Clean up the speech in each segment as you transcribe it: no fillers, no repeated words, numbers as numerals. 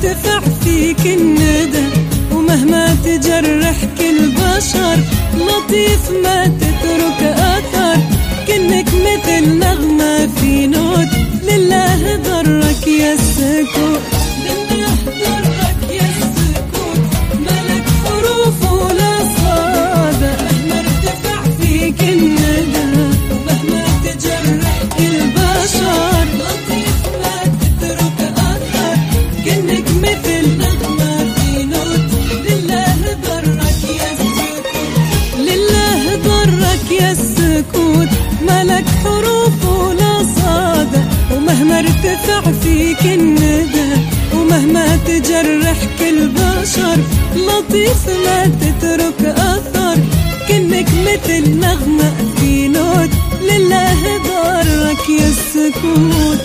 ارتفع فيك الندى، ومهما تجرحك البشر لطيف ما تترك أثر، كأنك مثل نغمة في نوت. لله ضرك يا السكوت، لله ضرك يا السكوت، ملك حروف ولا صادة. مهما ارتفع فيك الندى، ومهما تجرحك البشر لطيف ما تترك أثر، كأنك مثل نغمة في نوت. لله ضرك يا السكوت، لله ضرك يا السكوت، ملك حروف ولا صادة. ومهما ارتفع فيك الندى، ومهما تجرحك البشر لطيف ما تترك أثر، كأنك مثل نغمة في نوت. لله ضرك يا السكوت.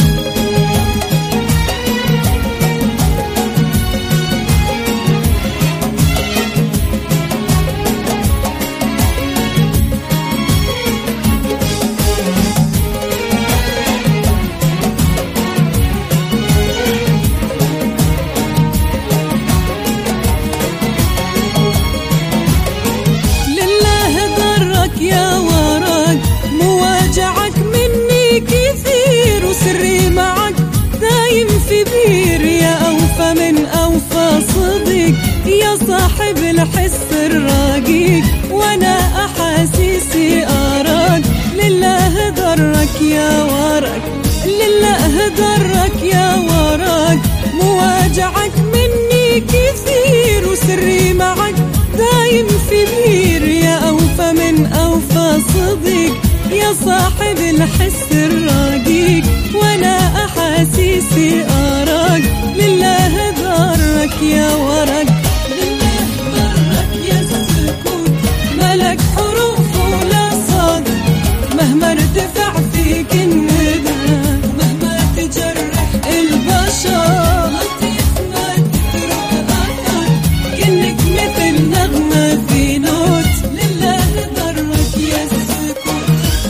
يا ورق مواجعك مني كثير، وسري معك دايم في بير. يا أوفى من أوفى صديق، يا صاحب الحس الرقيق، وأنا أحاسيسي أراك. لله ضرك يا ورق، لله ضرك يا ورق مواجعك مني كثير، وسري معك دايم في بير. يا أوفى من أوفى صديق، يا صاحب الحس الرقيق، وأنا أحاسيسي أراك. لله ضرك يا ورق، لله ضرك يا السكوت، ملك حروف ولا صاد. مهما ارتفع فيك الندى، ومهما تجرح البشر لطيف ما تترك أثر، كأنك مثل نغمة في نوت. لله ضرك يا السكوت.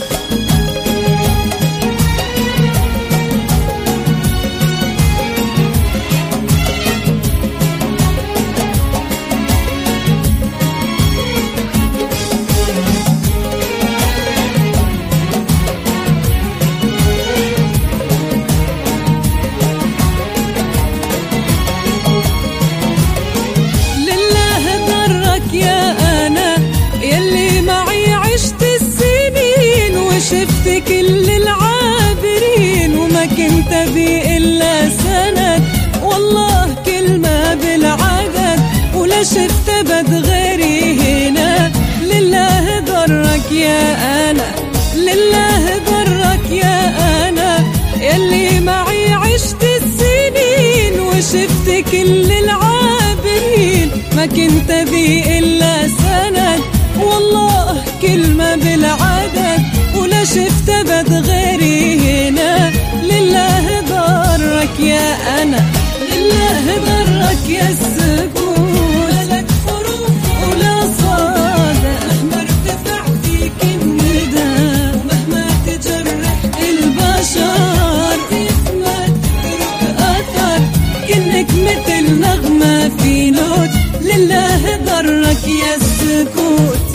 يا أنا يلي معي عشت السنين، وشفت كل العابرين، وما كنت بي إلا سند. والله كلمة بالعدد، ولا شفت بد غيري هنا. لله ضرك يا أنا، لله ضرك يا أنا يلي معي عشت السنين، وشفت كل العابرين، ما كنت بي إلا سند. والله كلمة بالعدد، ولا شفت بد غيري هنا. لله ضرك يا أنا، لله ضرك يا السكوت، ملك حروف ولا صادة. مهما ارتفع فيك الندى، ومهما تجرح البشر لطيف ما تترك أثر، كأنك مثل نغمة في نوت. لله ضرك يا السكوت.